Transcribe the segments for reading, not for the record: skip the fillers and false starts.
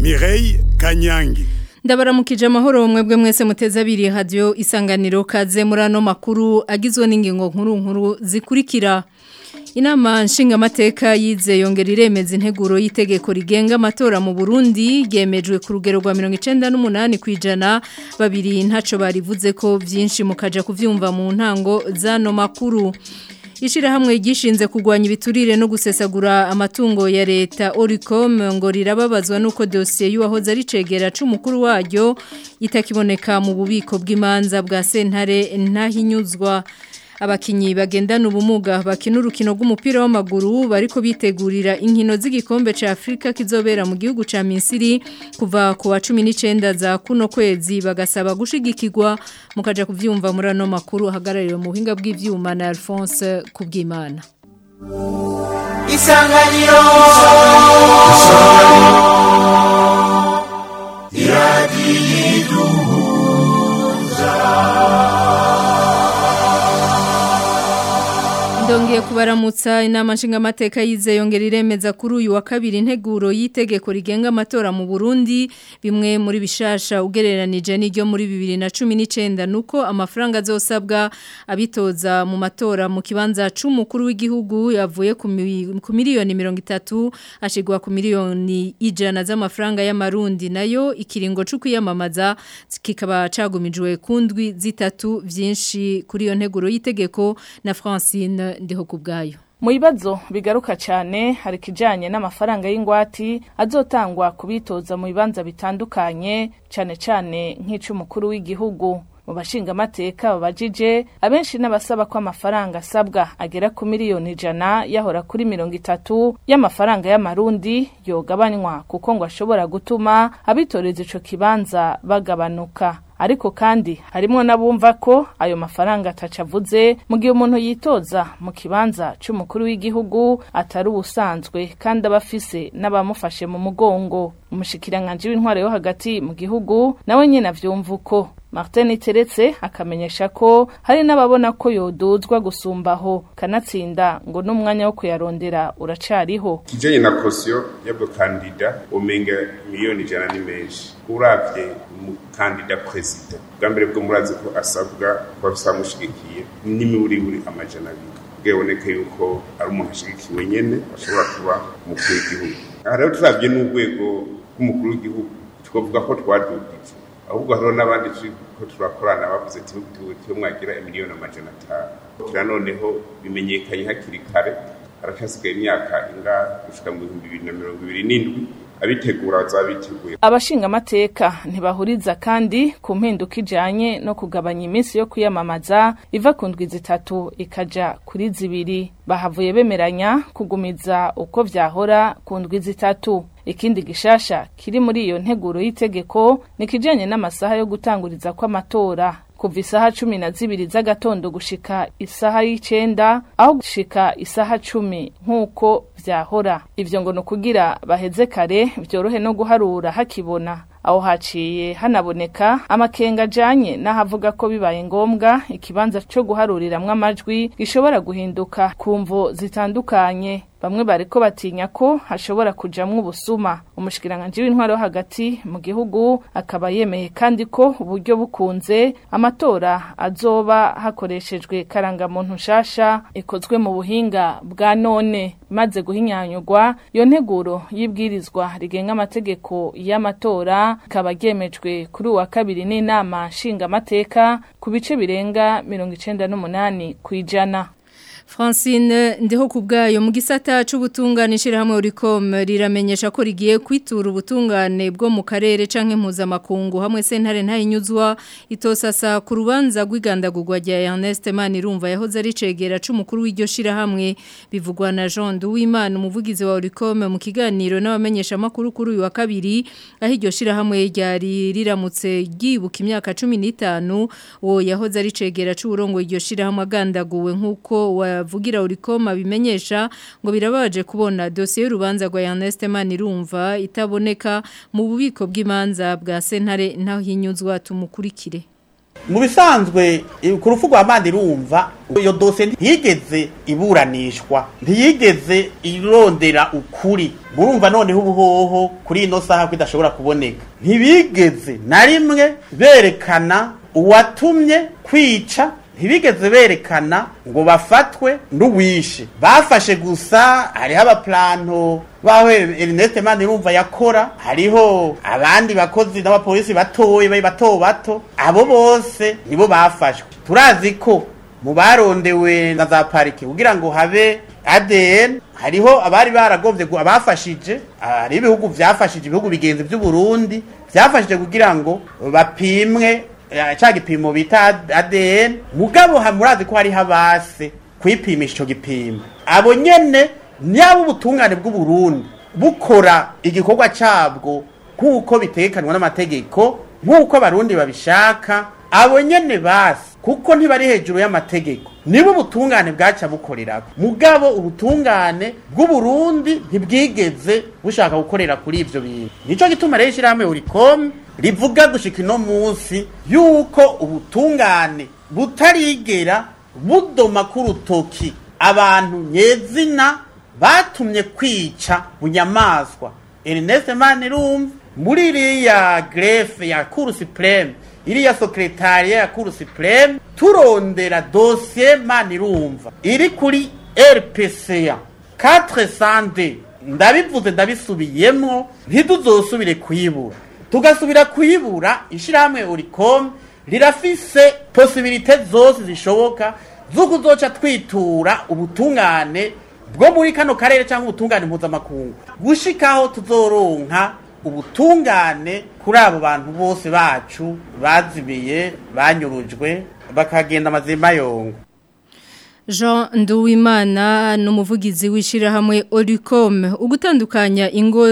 Mireille Kanyangi. Ndabaramukije amahoro mwebwe mwese muteze abiri radio isanganiro kaze murano makuru agizwe n'ingingo nkuru zikurikira. Inama nshingamateka yize yongera iremeza integuro y'itegeko rigenga amatora mu Burundi yemejwe ku rugero rwa 98% babiri ntaco barivuze ko vyinshi mukaja kuvyumva mu ntango zano makuru. Ishirahamwe gishinze kugwanya ibiturire no gusesagura amatungo ya leta Oricom ngo rirababazwa nuko dossier y'uwahoze ari cegera c'umukuru waryo itakiboneka mu bubiko bw'imanza bwa sentare ntahinyuzwa. Abakinyi bagendana ubumuga bakina urukino rw'umupira w'amaguru bariko bitegurira inkino z'igikombe ca Afrika kizobera mu gihugu ca Misiri kuva ku wa 19 za kuno kwezi bagasaba gushigikirwa mukaja kuvyumva muri ano makuru hagarariwe mu buhinga bw'ivyuma na Alphonse Kubwimana. Isanganiro Ndongiye kubaramutsa inama nshingamateka yize yongera iremeza kuri uyu wa kabiri integuro y'itegeko rigenga amatora mu Burundi bimwe muri bishasha ugereranije n'iryo muri 2019 nuko amafaranga azosabwa abitoza mu matora mu kibanza c'umukuru w'igihugu yavuye ku miliyoni 30 ashigwa ku miliyoni 100 z'amafaranga y'amarundi nayo ikiringo cyo kwiyamamaza kikaba cagumijwe kundwi zitatu vyinshi kuri iyo nteguro y'itegeko na Francine ndiho kubgayo. Mu bibazo bigaruka cyane hari kijanye n'amafaranga y'ingwati azotangwa kubitoza mu bibanza bitandukanye cyane nk'icumukuru w'igihugu. Mu bashinga amateka babajije abenshi n'abasaba ko amafaranga asabwa agera ku miliyoni 100 yahora kuri 30 y'amafaranga y'amarundi yogabanywa kuko ngo ashobora gutuma abitoreza ico kibanza bagabanuka. Ariko kandi harimo nabumva ko ayo mafaranga atacavuze mu gihe umuntu yitoza mu kibanza c'umukuru w'igihugu atari ubusanzwe kandi abafise n'abamufashe mu mugongo. Umushikiranganje w'intware yo hagati mu gihugu nawe nyene avyumva uko. Martin Teretse akamenyesha ko hari n'ababona ko yoduzwa gusumbaho kanatsinda ngo n'umwanya wo kuyarondera uracariho. Kijanye na caution y'abwo kandida umenga miliyoni 100 ni menshi. Uravye mu kandida president bwambere bwo murazi ko asabwa ko asamushigikiye n'imiburi amajana 2 bweboneka yuko ari umuntu ashigikiwe nyene ashobora kuba umukuru w'igihugu. Rero turavye n'urwego rw'umukuru w'igihugu twovuga ko twadugije ahubwo haro n'abandi ko turakorana bavuze ati mwagira miliyoni 500 kira noneho bimenyekanye hakiri kare aracasigaye imyaka inga gushika mu 2027 abitegura bazabiteguye. Abashinga amateka ntibahuriza kandi ku mpinduka ijanye no kugabanya iminsi yo kwiyamamaza iva ku ndwi zitatu ikaja kuri 2 bahavuye bemeranya kugumiza uko vyahora ku ndwi zitatu. Ikindi gishasha kiri muri iyo nteguro y'itegeko nikijanye n'amasaha yo gutanguriza kw'amatora kuva isaha 12 z'agatondo gushika isaha 9 aho gushika isaha 10 nkuko vyahora. Ivyo ngo no kugira baheze kare vyorohe no guharura hakibona. Aho haciye hanaboneka amakenga janye nahavuga ko bibaye ngombwa ikibanza cyo guharuriramwe amajwi gishobora guhinduka kumvo zitandukanye. Bamwe bariko batinya ko hashobora kujamwe ubusuma. Umushikiranganje w'intwaro hagati mu gihugu akaba yemeye kandi ko uburyo bukunze amatora azoba hakoreshejwe karangamuntu nshasha ikozwe mu buhinga bwa none. Maze guhinyanyurwa iyo nteguro y'ibwirizwa rigenga amategeko y'amatora ikaba yemejwe kuri wa kabiri n'inama nshinga amateka ku bice birenga 98%. Francine ndiho kubgayo mu gisata c'ubutunganishira hamwe Oricom riramenyesha ko rigiye kwitura ubutungane bwo mu karere canke mpuzamakungu hamwe sentare ntayinyuzwa itosasa ku rubanza rw'igandagurwa rya Ernest Manirumva yahoze ari cegera c'umukuru w'iryo shira hamwe bivugwa na Jean Duwimana umuvugizi wa Oricom mu kiganiro n'abamenyesha makuru kuri uyu wa kabiri aho iryo shira hamwe ryari riramutse gibuka imyaka 15 wo yahoze ari cegera c'uburongo iryo shira hamwe agandaguwe nkuko vugira Oricom bimenyesha ngo birabaje kubona dossier y'urubanza rwa Ernest Manirumva itaboneka mu bubiko bw'imanza bwa sentare ntaho hinyuzwa tumukurikire. mu bisanzwe ku rupfu rwa Manirumva iyo dosiye ntiyigeze iburanishwa, ntiyigeze irondera ukuri. Murumva noneho ubuhoho kuri ino saha kwidashobora kuboneka, ntibigeze na rimwe berekana uwatumye kwica, ntibigeze berekana ngo bafatwe n'uwishe. Bafashe gusa hariho abaplanto baho Ernest Manirumva yakora, hariho abandi bakozi n'abapolisi batoye bato, abo bose nibo bafashwe. Turazi ko mu barondewe na za parike kugira ngo habe ADN hariho abari baragovye abafashije, ari ibihugu vyafashije, ibihugu bigenzi by'u Burundi vyafashije kugira ngo bapimwe cha gipimo bita ADN. Mugabo hamurazi ko hari habase kwipimisha ico gipimo. Abo nyene nyabo ubutungane bw'u Burundi bukora igikorwa cabwo kuko bitekanwa n'amategeko, nkuko abarundi babishaka. Abo nyene basi kuko ntibari hejuru y'amategeko, nibo ubutungane bwaca bukorerako. Mugabo ubutungane bw'u Burundi ntibwigeze bushaka gukorera kuri ivyo bintu. Nico gituma rero ishirahamwe Uricom rivuga gushika ino munsi yuko ubutungane butarigera budoma ku rutoki abantu nyezina batumye kwica bunyamaswa Ernest Manirumva muri iriya greffe ya Cour supreme, iriya secretariat ya Cour supreme. Turondera dossier Manirumva iri kuri RPCA 400D, ndabivuze ndabisubiyemo, ntituzosubire kuyibura. Tugasubira kuyibura, ishirahamwe Uricom rirafise possibilité zose zishoboka zo kuzoca twitura ubutungane bwo muri kano karere cyangwa ubutungane mpuzamakungu, gushikaho tuzoronka ubutungane kuri abo bantu bose bacu bazimiye, banyurujwe, bakagenda amazima yongo. Jean Nduwimana n'umuvugizi w'ishirahamwe Oricom. Ugutandukanya ingo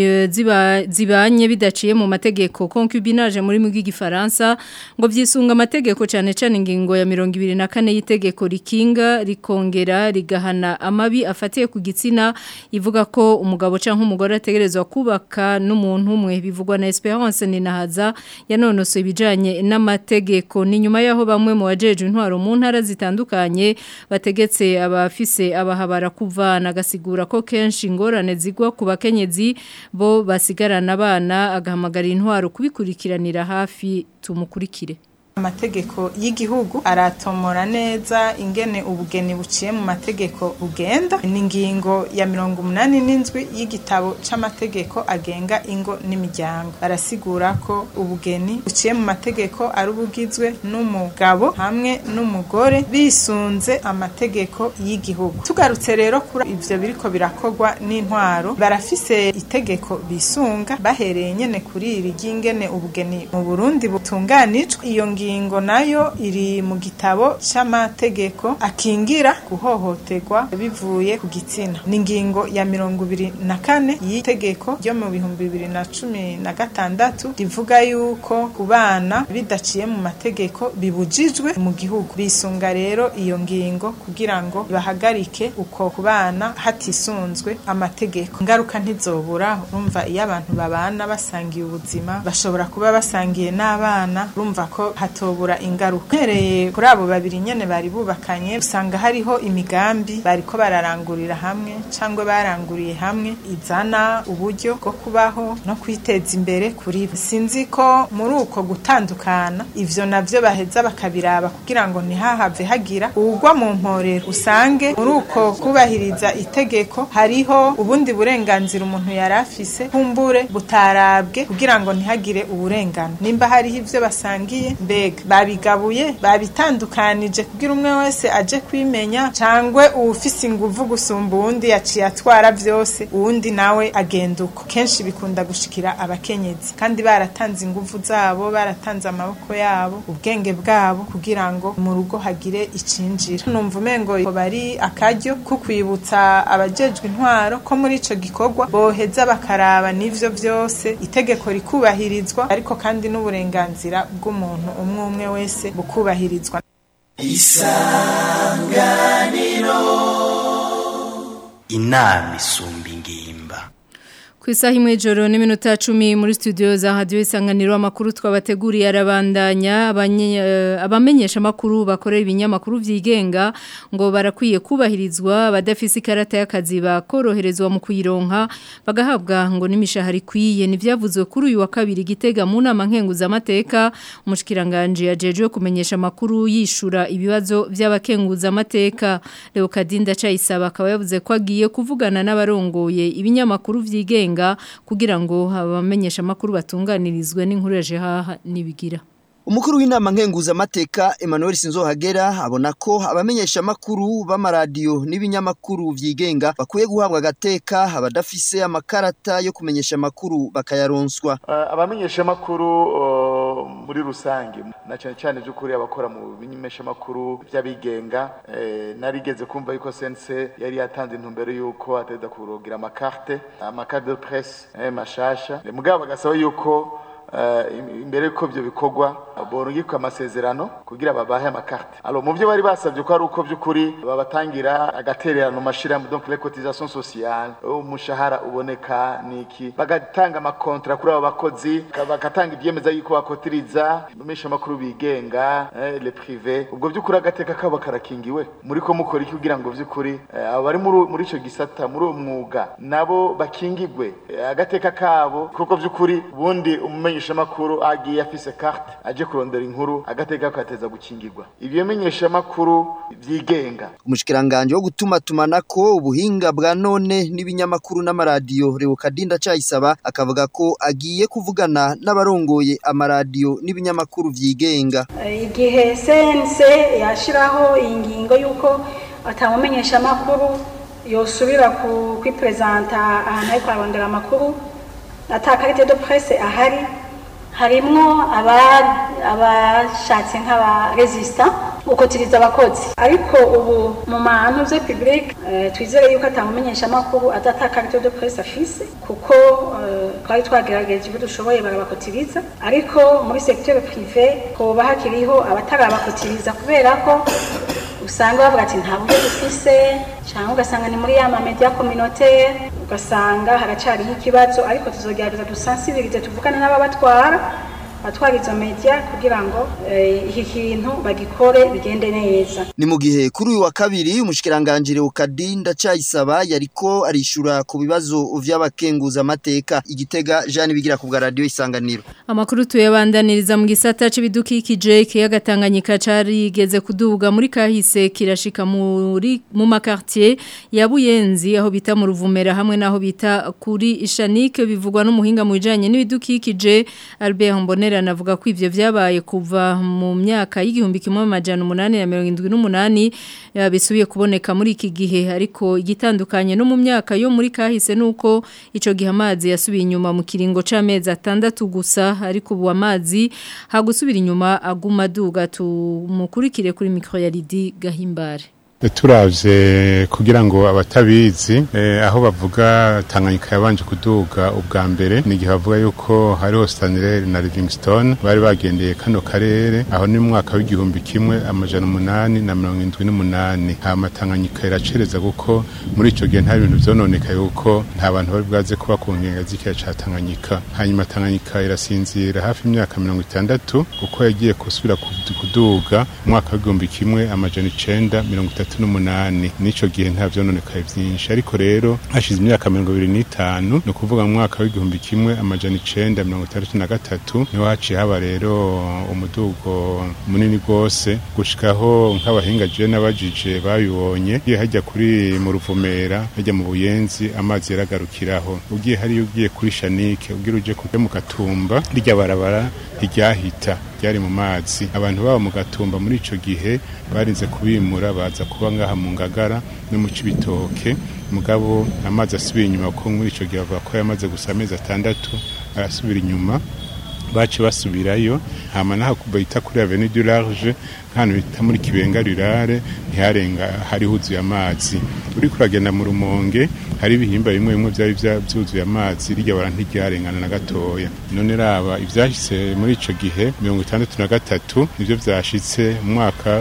zibanye bidaciye mu mategeko concubinage muri mu gifaransa ngo vyisunga amategeko cyane cyane ingingo ya 24 y'itegeko rikinga rikongera rigahana amabi afatiye ku gitsina, ivuga ko umugabo canke umugore ategerezwa kubaka n'umuntu umwe. Bivugwa na Esperance Ninahaza yanonosoye ibijanye n'amategeko. Ni nyuma yaho bamwe mu bajeje intwaro mu ntara zitandukanye bategetse abafise abahabara kuvana, gasigura ko kenshi ingorane zigwa ku bakenyezi bo basigarana abana, agahamagara intwaro kubikurikiranira hafi. Tumukurikire. Amategeko y'igihugu aratomora neza ingene ubugeni buciye mu mategeko bugenda. N'ingingo ya 87 y'igitabo c'amategeko agenga ingo n'imiryango arasigura ko ubugeni buciye mu mategeko ari ubugizwe n'umugabo hamwe n'umugore bisunze amategeko y'igihugu. Tugarutse rero kuri ivyo biriko birakogwa n'intwaro, barafise itegeko bisunga bahereye nyene kuri iri ry'ingene ubugeni mu Burundi butunganijwe. Iyo ingingo nayo iri mu gitabo c'amategeko akingira guhohoterwa bivuye ku gitsina. Ni ingingo ya 24 y'itegeko ryo mu 2016 rivuga yuko kubana bidaciye mu mategeko bibujijwe mu gihugu. Bisunga rero iyo ngingo kugira ngo bahagarike uko kubana hatisunzwe amategeko. Ngaruka ntizobura, urumva iyo abantu babana basangiye ubuzima bashobora kuba basangiye n'abana, urumva ko hatobura ingaruka. Hereye kuri abo babiri nyene bari bubakanye, usanga hariho imigambi bariko bararangurira hamwe cyangwa baranguriye hamwe izana uburyo bwo kubaho no kwiteza imbere kuri bo. Sinzi ko muri uko gutandukana ivyo navyo baheza bakabiraba kugira ngo ntihahave hagira ugwa mu mporero. Usange muri uko kubahiriza itegeko hariho ubundi burenganzira umuntu yarafise kumbure butarabwe kugira ngo ntihagire uburengano. Nimba hariho ivyo basangiye mbega babigabuye, babitandukanije kugira umwe wese aje kwimenya, cangwe ufise inguvu gusumba uwundi yaciye atwara vyose uwundi nawe agenda uko. Kenshi bikunda gushikira abakenyezi kandi baratanze inguvu zabo, baratanze amaboko yabo, ubwenge bwabo kugira ngo mu rugo hagire icinjira. Numva umengo bari akaryo kukwibutsa abajejwe intwaro ko muri ico gikorwa boheza bakaraba n'ivyo vyose itegeko rikubahirizwa, ariko kandi n'uburenganzira bw'umuntu umwe wese bukubahirizwa. Isanganiro inama isumba ingimba. Ku isaha imwe joro n'iminota 10 muri studio za Radio Isanganiro amakuru twabateguriye arabandanya abamenyesha makuru bakorera ibinyamakuru vyigenga ngo barakwiye kubahirizwa badafise ikarata y'akazi bakoroherezwa mu kuyironka bagahabwa ngo n'imishahara ikwiye nivyavuzwe kuri uyu wa kabiri Gitega mu nama nkenguza amateka umushikiranganje yajeje kumenyesha makuru yishura ibibazo by'abakenguza amateka Leo Kadinda Cayisaba akaba yavuze ko agiye kuvugana n'abarongoye ibinyamakuru vyigenga kugira ngo abamenyesha makuru batunganirizwe n'inkuru yaje haha nibigira. Umukuru w'inama nkenguza amateka Emmanuel Sinzohagera abona ko abamenyesha makuru b'amaradiyo n'ibinyamakuru vyigenga bakwiye guhabwa agateka abadafise amakarata yo kumenyesha makuru bakayaronswa. Abamenyesha makuru muri rusange na cyane cyane by'ukuri abakora mu binyemesha makuru by'abigenga narigeze kumva yuko sense yari yatanze intumbero yuko atenda kurogira amakarte de presse mashasha mugabo bagasaba yuko imbere ko byo bikorwa borungika amasezerano kugira babahe amakarte alors mu byo bari basabye ko ari uko by'ukuri babatangira agatererano mashira donc les cotisations sociales umushahara uboneka niki bagatanga amakontra kuri abo bakozi bagatanga ibyemeza yuko bakotiriza mesha makuru bigenga les privés ubwo by'ukuri agateka kabo karakingiwe muri ko mukora iki kugira ngo by'ukuri abari muri ico gisata muri umwuga nabo bakingigwe agateka kabo kuko by'ukuri bundi umumenyesha makuru agiye afise carte aje kurondera inkuru agateka kateza gukingirwa ibyo menyesha makuru vyigenga umushikiranganje wo gutuma tumanako ubuhinga bwa none n'ibinyamakuru n'amaradiyo Leo Kadinda Cayisaba akavuga ko agiye kuvugana n'abarongoye amaradiyo n'ibinyamakuru vyigenga igihe sense yashiraho ingingo yuko atamumenyesha makuru yosubira kwipresenta ahantu ari kwarondera amakuru atakarite de presse ahari harimwo abashatse nk'aba resistant ukotiriza abakozi ariko ubu mu mantu ze public twizere yuko atamumenyesha makuru atatakarite de presse afise kuko twari twagerageje ibyo dushoboye barabakotiriza ariko muri secteur privé ko bahakiriho abatarabakotiriza kubera ko usanga bavuga ati nta buryo dufise cyangwa ugasanga ni muri ya media communautaire ugasanga haracari ikibazo ariko tuzogerageza dusensibilize tuvugana n'ababatwara izo media kugira ngo iki kintu bagikore bigende neza. Ni mu gihe kuri uyu wa kabiri umushikiranganje Leo Kadinda Cayisaba yariko arishura ku bibazo vy'abakenguza amateka Igitega Jean bigira ku bwa radio Isanganiro. Amakuru tuyabandaniriza mu gisata c'ibidukikije kiyaga Tanganyika carigeze kuduga muri kahise kirashika mu makartier ya Buyenzi aho bita mu Ruvumera hamwe naho bita kuri Ishanike bivugwa n'umuhinga mu bijanye n'ibidukikije Albert Mbonera navuga ko ivyo vyabaye kuva mu myaka y'igihumbi kimwe amajana 878 bisubiye kuboneka muri iki gihe ariko igitandukanye no mu myaka yo muri kahise nuko ico gihe amazi yasubiye inyuma mu kiringo c'amezi 6 gusa ariko ubu amazi hagusubira inyuma aguma duga tumukurikire kuri micro ya Lidi Gahimbare. Turavye kugira ngo abatabizi aho bavuga Tanganyika yabanje kuduga ubwa mbere ni gihe bavuga yuko hariho Stanley na Livingstone bari bagendeye kano karere aho ni mu mwaka w'igihumbi kimwe amajana 878 hama Tanganyika iracereza kuko muri ico gihe nta bintu vyononeka yuko nta bantu bari bwaze kuba ku nkenga z'ikaya ca Tanganyika hanyuma Tanganyika irasinzira hafi imyaka 60 kuko yagiye kusubira kuduga mu mwaka w'igihumbi kimwe amajana 938 nico gihe nta vyononekaye byinshi ariko rero hashize imyaka 25 no kuvuga mu mwaka w'igihumbi kimwe amajana 963 niho haciye haba rero umudugo munini gose gushikaho nk'abahinga je n'abajije babibonye igihe hajya kuri mu Ruvumera hajya mu Buyenzi amazi yaragarukiraho ugiye hari ugiye kuri Shanike ugira uje kuja mu Gatumba rya barabara ryahita ryari mu mazi abantu baba mu Gatumba muri ico gihe barinze kubimura baza kuba ngaha mu Ngagara no mu Cibitoke mugabo amazi asubiye inyuma ko muri ico gihe bavuga ko yamaze gusa amezi 6 arasubira inyuma baci basubirayo hama naho kubayita kuri Avenue du Large hano bita muri Kibenga rurare ntiharenga hari huzuye amazi uri kuragenda mu Rumonge hari ibihimba bimwe bimwe byari byuzuye amazi rijya barantiryarengana na gatoya none raba ivyashitse muri ico gihe 63 nivyo vyashitse mu mwaka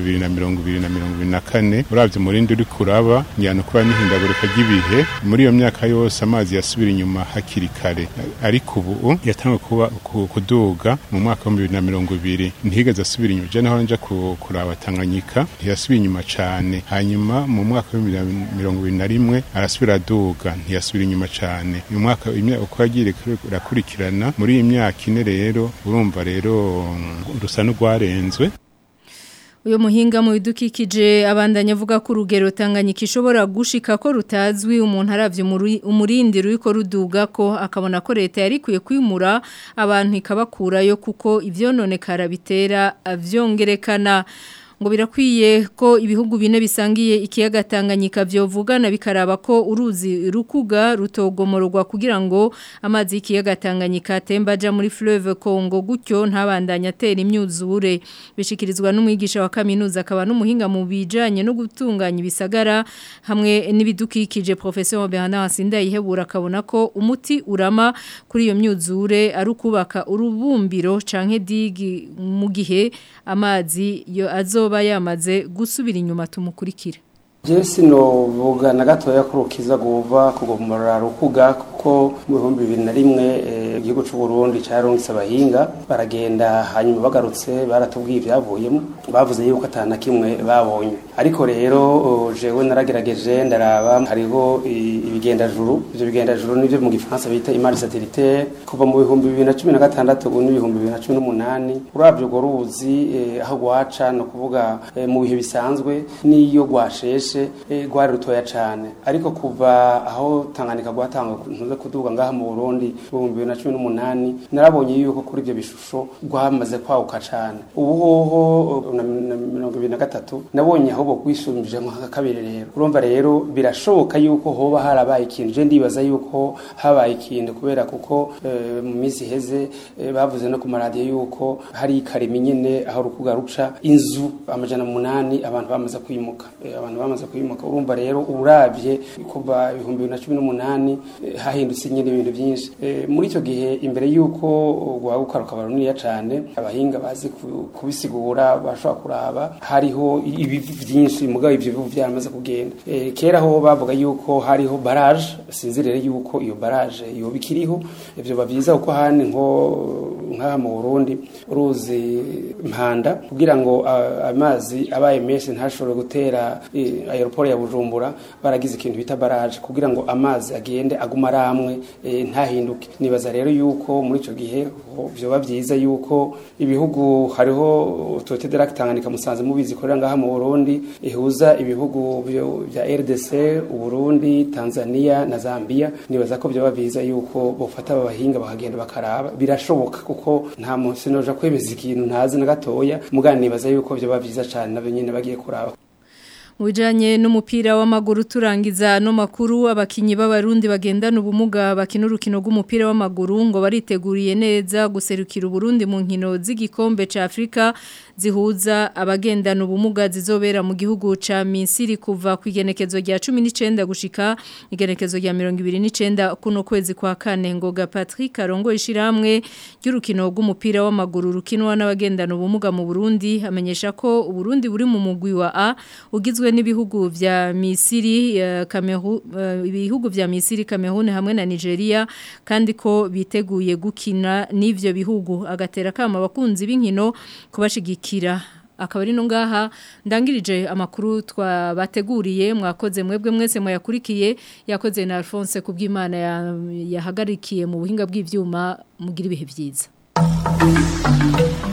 w'2024 uravye murindi uri kuraba njyana kuba n'ihindagurika ry'ibihe muri iyo myaka yose amazi yasubira inyuma hakiri kare ariko ubu yatangwe kuba kuduga mu mwaka wa 2020 ntigeze asubira inyuma je naho nje kuraba Tanganyika ntiyasubira inyuma cane hanyuma mu mwaka wa 2021 arasubira aduga ntiyasubira inyuma cane uyu mwaka uko yagiye rakurikirana muri iyi myaka ine rero urumva rero rusa n'ugwarenzwe. Uyo muhinga mu bidukikije abandanya avuga ko urugero Tanganyika ishobora gushika ko rutazwi umuntu aravye umurindi ruriko ruduga ko akabona ko leta yari kwiye kwimura abantu ikabakurayo kuko ivyononekara bitera avyongerekana ngo birakwiye ko ibihugu bine bisangiye ikiyaga Tanganyika vyovugana bikaraba ko uruzi rukuga rutogomorwa kugira ngo amazi y'ikiyaga Tanganyika atembaja muri fleuve Congo gutyo ntabandanya atera imyuzure bishikirizwa n'umwigisha wa kaminuza akaba n'umuhinga mu bijanye no gutunganya ibisagara hamwe n'ibidukikije Professeur Bernard Sindayihebura akabona ko umuti urama kuri iyo myuzure ari ukubaka urubumbiro canke digi mu gihe amazi yo azoba yamaze gusubira inyuma tumukurikira. Jesi no vuga na gatoya kurukiza guva kugomora rukuga kuko mu 2001 igihugu cy'u Burundi cyaronse abahinga baragenda hanyuma bagarutse baratubwiye ivyavuyemo bavuze yuko atana kimwe babonye ariko rero jewe naragerageje ndaraba hariho ibigendajuru ivyo bigendajuru nivyo mu gifaransa bita image satellitaire kuva mu 2016 ubu ni 2018 uravyo go ruzi aho gwaca no kuvuga mu bihe bisanzwe niyo gwasheshe gwari rutoya cyane ariko kuva aho Tanganyika gwatanga ntuze kuduga ngaha mu Burundi 2018 narabonye yuko kuri ibyo bishusho gwamaze kwauka cyane ubu hoho na 2023 nabonye aho bogwishumbije nka kabiri rero urumva rero birashoboka yuko hoba harabaye ikintu je ndibaza yuko habaye ikintu kubera kuko mu minsi heze bavuze no ku maradiyo yuko hari ikarimi nyene aho rukuga ruca inzu amajana 8 abantu bamaze kwimuka kwimuka urumva rero uravye kuva 2018 hahindutse nyine ibintu byinshi muri icyo gihe imbere yuko gwagukaruka baruniya cyane abahinga bazi kubisigura bashobora kuraba hariho ibivu byinshi mugabo ivyo bivu byamaze kugenda kera ho bavuga yuko hariho barrage sinzirere yuko iyo barrage yo bikiriho ivyo bavyiza uko hani nka mu Burundi uruzi Mpanda kugira ngo amazi abaye menshi ntashobore gutera aeroport ya Bujumbura baragize ikintu bita barrage kugira ngo amazi agende aguma ramwe ntahinduke nibaza rero yuko muri ico gihe byo bavyiza yuko ibihugu hariho Tote de Lac Tanganyika musanze mubizi korera ngaha mu Burundi ihuza ibihugu bya RDC Burundi Tanzania na Zambia nibaza ko byo bavyiza yuko bofata abahinga bakagenda bakaraba birashoboka kuko nta munsi noja kwemeza ikintu ntazi na gatoya mugani nibaza yuko byo bavyiza cyane nabenyene bagiye kuraba. Ujanye n'umupira w'amaguru turangiza no makuru abakinyi b'abarundi bagendana ubumuga bakina urukino rw'umupira w'amaguru ngo bariteguriye neza guserukira Burundi mu nkino z'igikombe ca Afrika zihuza abagendana ubumuga zizobera mu gihugu ca Misiri kuva ku igenekezo rya 19 gushika igenekezo rya 29 kuno kwezi kwa kane ngoga Patrick Arongo ishiramwe ry'urukino rw'umupira w'amaguru rukinwa n'abagendana ubumuga mu Burundi amenyesha ko Burundi buri mu mugwi wa A ugizwe n'ibihugu vya Misiri Cameroon ibihugu vya Misiri Cameroon hamwe na Nigeria kandi ko biteguye gukina n'ivyo bihugu agatera kama abakunzi b'inkino kubashigikira akaba ari no ngaha ndangirije amakuru twabateguriye mwakoze mwebwe mwese mwayakurikiye yakoze na Alphonse kubw'Imana yahagarikiye mu buhinga bw'ivyuma mugira ibihe byiza